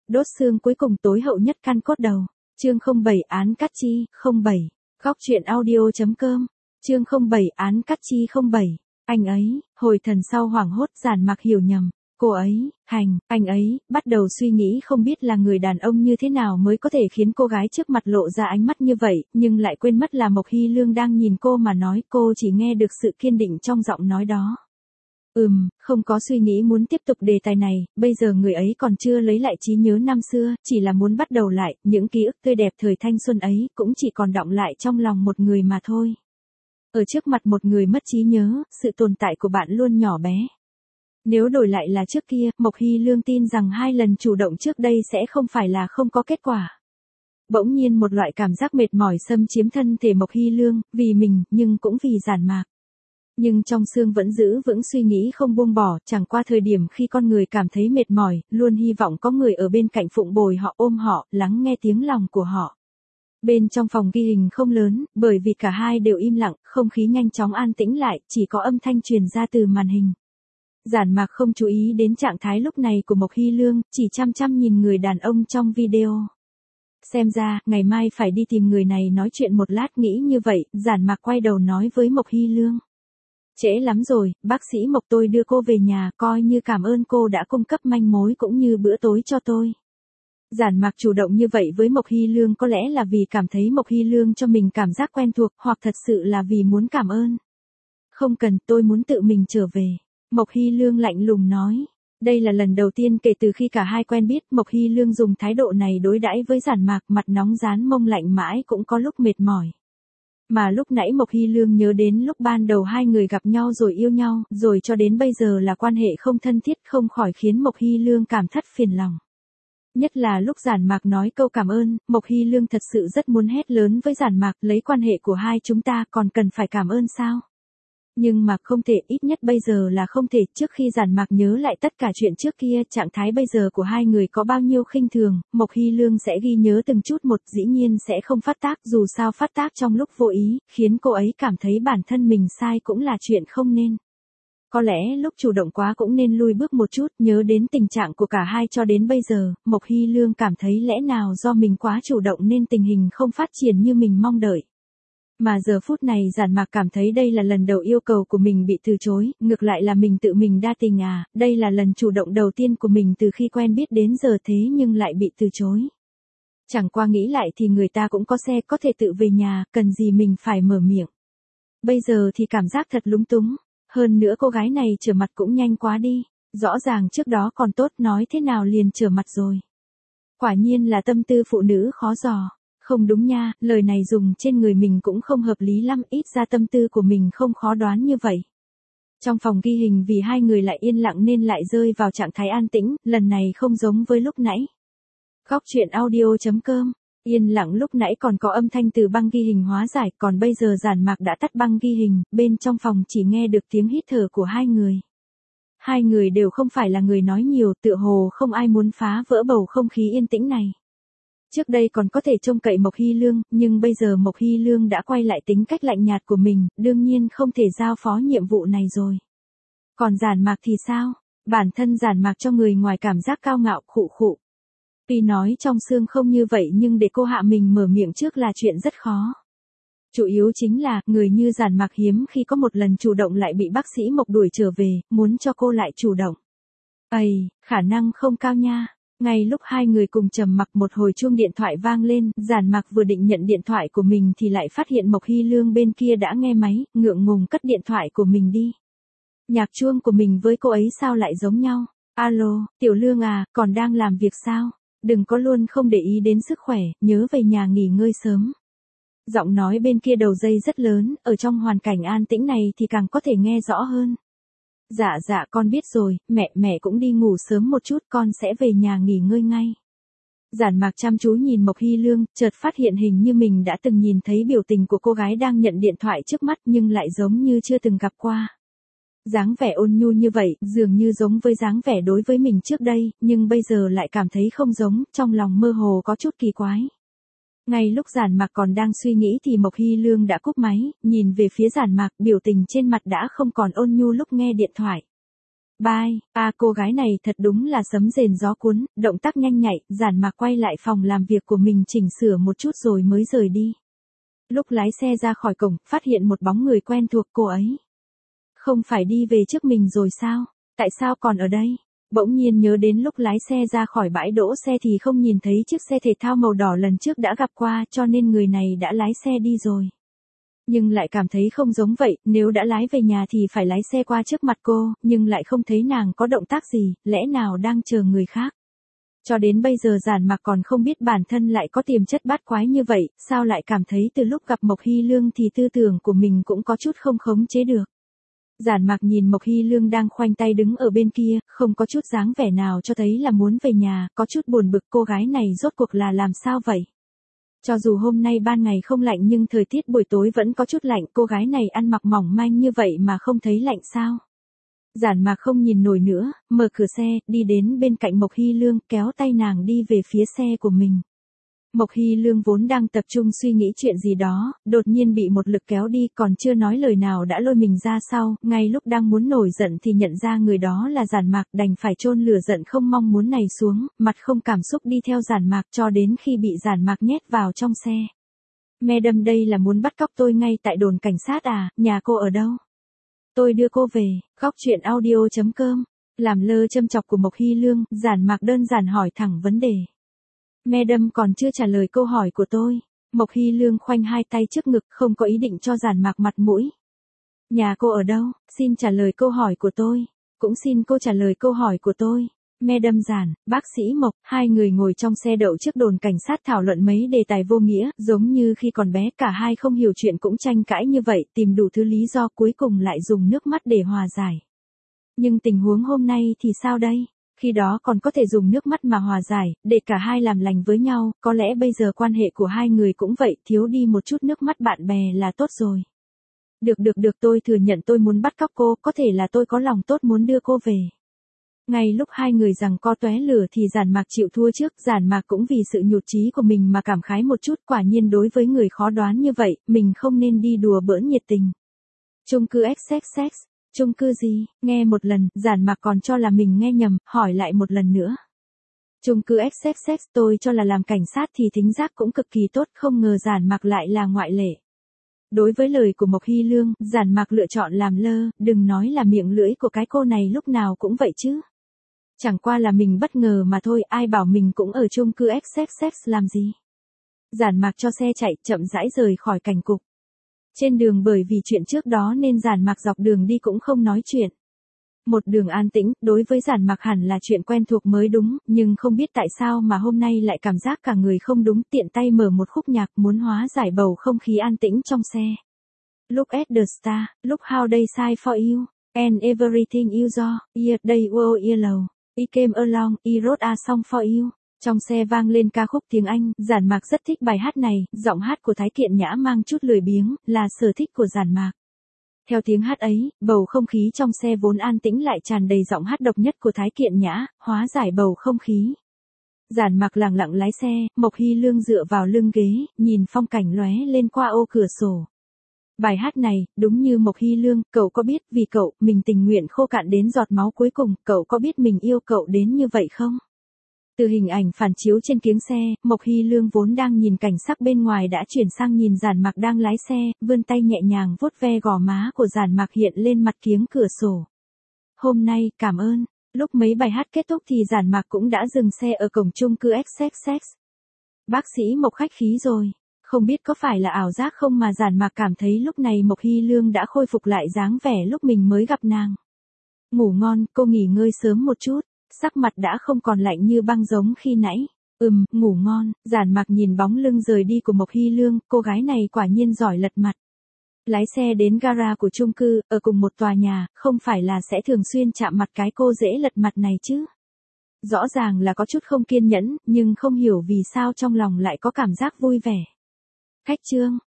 Đốt xương cuối cùng tối hậu nhất căn cốt đầu. Chương 07 án cắt chi, 07. Góc truyện audio.com. Chương 07 án cắt chi 07. Anh ấy, hồi thần sau hoảng hốt Giản Mặc hiểu nhầm. Cô ấy, anh ấy, bắt đầu suy nghĩ không biết là người đàn ông như thế nào mới có thể khiến cô gái trước mặt lộ ra ánh mắt như vậy, nhưng lại quên mất là Mộc Hy Lương đang nhìn cô mà nói, cô chỉ nghe được sự kiên định trong giọng nói đó. Không có suy nghĩ muốn tiếp tục đề tài này, bây giờ người ấy còn chưa lấy lại trí nhớ năm xưa, chỉ là muốn bắt đầu lại, những ký ức tươi đẹp thời thanh xuân ấy, cũng chỉ còn đọng lại trong lòng một người mà thôi. Ở trước mặt một người mất trí nhớ, sự tồn tại của bạn luôn nhỏ bé. Nếu đổi lại là trước kia, Mộc Hy Lương tin rằng 2 lần chủ động trước đây sẽ không phải là không có kết quả. Bỗng nhiên một loại cảm giác mệt mỏi xâm chiếm thân thể Mộc Hy Lương, vì mình, nhưng cũng vì Giản Mạc. Nhưng trong xương vẫn giữ vững suy nghĩ không buông bỏ, chẳng qua thời điểm khi con người cảm thấy mệt mỏi, luôn hy vọng có người ở bên cạnh phụng bồi họ, ôm họ, lắng nghe tiếng lòng của họ. Bên trong phòng ghi hình không lớn, bởi vì cả hai đều im lặng, không khí nhanh chóng an tĩnh lại, chỉ có âm thanh truyền ra từ màn hình. Giản Mạc không chú ý đến trạng thái lúc này của Mộc Hy Lương, chỉ chăm chăm nhìn người đàn ông trong video. Xem ra, ngày mai phải đi tìm người này nói chuyện một lát, nghĩ như vậy, Giản Mạc quay đầu nói với Mộc Hy Lương. Trễ lắm rồi, bác sĩ Mộc, tôi đưa cô về nhà, coi như cảm ơn cô đã cung cấp manh mối cũng như bữa tối cho tôi. Giản Mạc chủ động như vậy với Mộc Hy Lương có lẽ là vì cảm thấy Mộc Hy Lương cho mình cảm giác quen thuộc, hoặc thật sự là vì muốn cảm ơn. Không cần, tôi muốn tự mình trở về. Mộc Hy Lương lạnh lùng nói. Đây là lần đầu tiên kể từ khi cả hai quen biết, Mộc Hy Lương dùng thái độ này đối đãi với Giản Mạc, mặt nóng rán mông lạnh mãi cũng có lúc mệt mỏi. Mà lúc nãy Mộc Hy Lương nhớ đến lúc ban đầu hai người gặp nhau rồi yêu nhau, rồi cho đến bây giờ là quan hệ không thân thiết, không khỏi khiến Mộc Hy Lương cảm thất phiền lòng. Nhất là lúc Giản Mạc nói câu cảm ơn, Mộc Hy Lương thật sự rất muốn hét lớn với Giản Mạc, lấy quan hệ của hai chúng ta còn cần phải cảm ơn sao? Nhưng mà không thể, ít nhất bây giờ là không thể. Trước khi Giản Mạc nhớ lại tất cả chuyện trước kia, trạng thái bây giờ của hai người có bao nhiêu khinh thường, Mộc Hy Lương sẽ ghi nhớ từng chút một, dĩ nhiên sẽ không phát tác, dù sao phát tác trong lúc vô ý, khiến cô ấy cảm thấy bản thân mình sai cũng là chuyện không nên. Có lẽ lúc chủ động quá cũng nên lui bước một chút, nhớ đến tình trạng của cả hai cho đến bây giờ, Mộc Hy Lương cảm thấy lẽ nào do mình quá chủ động nên tình hình không phát triển như mình mong đợi. Mà giờ phút này Giản Mạc cảm thấy đây là lần đầu yêu cầu của mình bị từ chối, ngược lại là mình tự mình đa tình à, đây là lần chủ động đầu tiên của mình từ khi quen biết đến giờ thế nhưng lại bị từ chối. Chẳng qua nghĩ lại thì người ta cũng có xe có thể tự về nhà, cần gì mình phải mở miệng. Bây giờ thì cảm giác thật lúng túng, hơn nữa cô gái này trở mặt cũng nhanh quá đi, rõ ràng trước đó còn tốt, nói thế nào liền trở mặt rồi. Quả nhiên là tâm tư phụ nữ khó dò. Không đúng nha, lời này dùng trên người mình cũng không hợp lý lắm, ít ra tâm tư của mình không khó đoán như vậy. Trong phòng ghi hình vì hai người lại yên lặng nên lại rơi vào trạng thái an tĩnh, lần này không giống với lúc nãy. Góc truyện audio.com. Yên lặng lúc nãy còn có âm thanh từ băng ghi hình hóa giải, còn bây giờ Giản Mạc đã tắt băng ghi hình, bên trong phòng chỉ nghe được tiếng hít thở của hai người. Hai người đều không phải là người nói nhiều, tựa hồ không ai muốn phá vỡ bầu không khí yên tĩnh này. Trước đây còn có thể trông cậy Mộc Hy Lương, nhưng bây giờ Mộc Hy Lương đã quay lại tính cách lạnh nhạt của mình, đương nhiên không thể giao phó nhiệm vụ này rồi. Còn Giản Mạc thì sao? Bản thân Giản Mạc cho người ngoài cảm giác cao ngạo, khụ khụ. Tuy nói trong xương không như vậy nhưng để cô hạ mình mở miệng trước là chuyện rất khó. Chủ yếu chính là, người như Giản Mạc hiếm khi có một lần chủ động lại bị bác sĩ Mộc đuổi trở về, muốn cho cô lại chủ động. Khả năng không cao nha. Ngay lúc hai người cùng trầm mặc một hồi chuông điện thoại vang lên, Giản Mạc vừa định nhận điện thoại của mình thì lại phát hiện Mộc Hy Lương bên kia đã nghe máy, ngượng ngùng cất điện thoại của mình đi. Nhạc chuông của mình với cô ấy sao lại giống nhau? Alo, Tiểu Lương à, còn đang làm việc sao? Đừng có luôn không để ý đến sức khỏe, nhớ về nhà nghỉ ngơi sớm. Giọng nói bên kia đầu dây rất lớn, ở trong hoàn cảnh an tĩnh này thì càng có thể nghe rõ hơn. Dạ con biết rồi, mẹ cũng đi ngủ sớm một chút, con sẽ về nhà nghỉ ngơi ngay. Giản Mạc chăm chú nhìn Mộc Hy Lương, chợt phát hiện hình như mình đã từng nhìn thấy biểu tình của cô gái đang nhận điện thoại trước mắt nhưng lại giống như chưa từng gặp qua. Dáng vẻ ôn nhu như vậy, dường như giống với dáng vẻ đối với mình trước đây, nhưng bây giờ lại cảm thấy không giống, trong lòng mơ hồ có chút kỳ quái. Ngay lúc Giản Mạc còn đang suy nghĩ thì Mộc Hy Lương đã cúp máy, nhìn về phía Giản Mạc, biểu tình trên mặt đã không còn ôn nhu lúc nghe điện thoại. Bye, cô gái này thật đúng là sấm rền gió cuốn, động tác nhanh nhạy, Giản Mạc quay lại phòng làm việc của mình chỉnh sửa một chút rồi mới rời đi. Lúc lái xe ra khỏi cổng, phát hiện một bóng người quen thuộc cô ấy. Không phải đi về trước mình rồi sao? Tại sao còn ở đây? Bỗng nhiên nhớ đến lúc lái xe ra khỏi bãi đỗ xe thì không nhìn thấy chiếc xe thể thao màu đỏ lần trước đã gặp qua cho nên người này đã lái xe đi rồi. Nhưng lại cảm thấy không giống vậy, nếu đã lái về nhà thì phải lái xe qua trước mặt cô, nhưng lại không thấy nàng có động tác gì, lẽ nào đang chờ người khác. Cho đến bây giờ Giản Mạc còn không biết bản thân lại có tiềm chất bát quái như vậy, sao lại cảm thấy từ lúc gặp Mộc Hy Lương thì tư tưởng của mình cũng có chút không khống chế được. Giản Mạc nhìn Mộc Hy Lương đang khoanh tay đứng ở bên kia, không có chút dáng vẻ nào cho thấy là muốn về nhà, có chút buồn bực cô gái này rốt cuộc là làm sao vậy. Cho dù hôm nay ban ngày không lạnh nhưng thời tiết buổi tối vẫn có chút lạnh, cô gái này ăn mặc mỏng manh như vậy mà không thấy lạnh sao. Giản Mạc không nhìn nổi nữa, mở cửa xe, đi đến bên cạnh Mộc Hy Lương, kéo tay nàng đi về phía xe của mình. Mộc Hy Lương vốn đang tập trung suy nghĩ chuyện gì đó, đột nhiên bị một lực kéo đi, còn chưa nói lời nào đã lôi mình ra sau, ngay lúc đang muốn nổi giận thì nhận ra người đó là Giản Mạc, đành phải chôn lửa giận không mong muốn này xuống, mặt không cảm xúc đi theo Giản Mạc cho đến khi bị Giản Mạc nhét vào trong xe. Madam, đây là muốn bắt cóc tôi ngay tại đồn cảnh sát à, nhà cô ở đâu? Tôi đưa cô về. Góc truyện audio.com. Làm lơ châm chọc của Mộc Hy Lương, Giản Mạc đơn giản hỏi thẳng vấn đề. Madam còn chưa trả lời câu hỏi của tôi. Mộc Hy Lương khoanh hai tay trước ngực, không có ý định cho Giản Mạc mặt mũi. Nhà cô ở đâu? Xin trả lời câu hỏi của tôi. Cũng xin cô trả lời câu hỏi của tôi. Madam Giản, bác sĩ Mộc, hai người ngồi trong xe đậu trước đồn cảnh sát thảo luận mấy đề tài vô nghĩa, giống như khi còn bé cả hai không hiểu chuyện cũng tranh cãi như vậy, tìm đủ thứ lý do cuối cùng lại dùng nước mắt để hòa giải. Nhưng tình huống hôm nay thì sao đây? Khi đó còn có thể dùng nước mắt mà hòa giải, để cả hai làm lành với nhau, có lẽ bây giờ quan hệ của hai người cũng vậy, thiếu đi một chút nước mắt bạn bè là tốt rồi. Được, tôi thừa nhận tôi muốn bắt cóc cô, có thể là tôi có lòng tốt muốn đưa cô về. Ngay lúc hai người giằng co tóe lửa thì Giản Mạc chịu thua trước, Giản Mạc cũng vì sự nhụt chí của mình mà cảm khái một chút, quả nhiên đối với người khó đoán như vậy, mình không nên đi đùa bỡn nhiệt tình. Chung cư XXX, chung cư gì? Nghe một lần, Giản Mạc còn cho là mình nghe nhầm, hỏi lại một lần nữa. Chung cư XXX, tôi cho là làm cảnh sát thì thính giác cũng cực kỳ tốt, không ngờ Giản Mạc lại là ngoại lệ. Đối với lời của Mộc Hy Lương, Giản Mạc lựa chọn làm lơ, đừng nói là miệng lưỡi của cái cô này lúc nào cũng vậy chứ. Chẳng qua là mình bất ngờ mà thôi, ai bảo mình cũng ở chung cư XXX làm gì. Giản Mạc cho xe chạy, chậm rãi rời khỏi cảnh cục. Trên đường bởi vì chuyện trước đó nên Giản Mạc dọc đường đi cũng không nói chuyện. Một đường an tĩnh, đối với Giản Mạc hẳn là chuyện quen thuộc mới đúng, nhưng không biết tại sao mà hôm nay lại cảm giác cả người không đúng, tiện tay mở một khúc nhạc muốn hóa giải bầu không khí an tĩnh trong xe. Look at the star, look how they shine for you, and everything you saw, yeah, they were yellow. I came along, I wrote a song for you. Trong xe vang lên ca khúc tiếng Anh, Giản Mạc rất thích bài hát này, giọng hát của Thái Kiện Nhã mang chút lười biếng, là sở thích của Giản Mạc. Theo tiếng hát ấy, bầu không khí trong xe vốn an tĩnh lại tràn đầy giọng hát độc nhất của Thái Kiện Nhã, hóa giải bầu không khí. Giản Mạc lặng lặng lái xe, Mộc Hy Lương dựa vào lưng ghế, nhìn phong cảnh lóe lên qua ô cửa sổ. Bài hát này, đúng như Mộc Hy Lương, cậu có biết vì cậu, mình tình nguyện khô cạn đến giọt máu cuối cùng, cậu có biết mình yêu cậu đến như vậy không? Từ hình ảnh phản chiếu trên kiếng xe, Mộc Hy Lương vốn đang nhìn cảnh sắc bên ngoài đã chuyển sang nhìn Giản Mạc đang lái xe, vươn tay nhẹ nhàng vuốt ve gò má của Giản Mạc hiện lên mặt kiếng cửa sổ. Hôm nay, cảm ơn. Lúc mấy bài hát kết thúc thì Giản Mạc cũng đã dừng xe ở cổng chung cư XXX. Bác sĩ Mộc khách khí rồi. Không biết có phải là ảo giác không mà Giản Mạc cảm thấy lúc này Mộc Hy Lương đã khôi phục lại dáng vẻ lúc mình mới gặp nàng. Ngủ ngon, cô nghỉ ngơi sớm một chút, sắc mặt đã không còn lạnh như băng giống khi nãy. Ngủ ngon, Giản Mạc nhìn bóng lưng rời đi của Mộc Hy Lương, cô gái này quả nhiên giỏi lật mặt. Lái xe đến gara của chung cư, ở cùng một tòa nhà, không phải là sẽ thường xuyên chạm mặt cái cô dễ lật mặt này chứ. Rõ ràng là có chút không kiên nhẫn, nhưng không hiểu vì sao trong lòng lại có cảm giác vui vẻ. Khách Trương,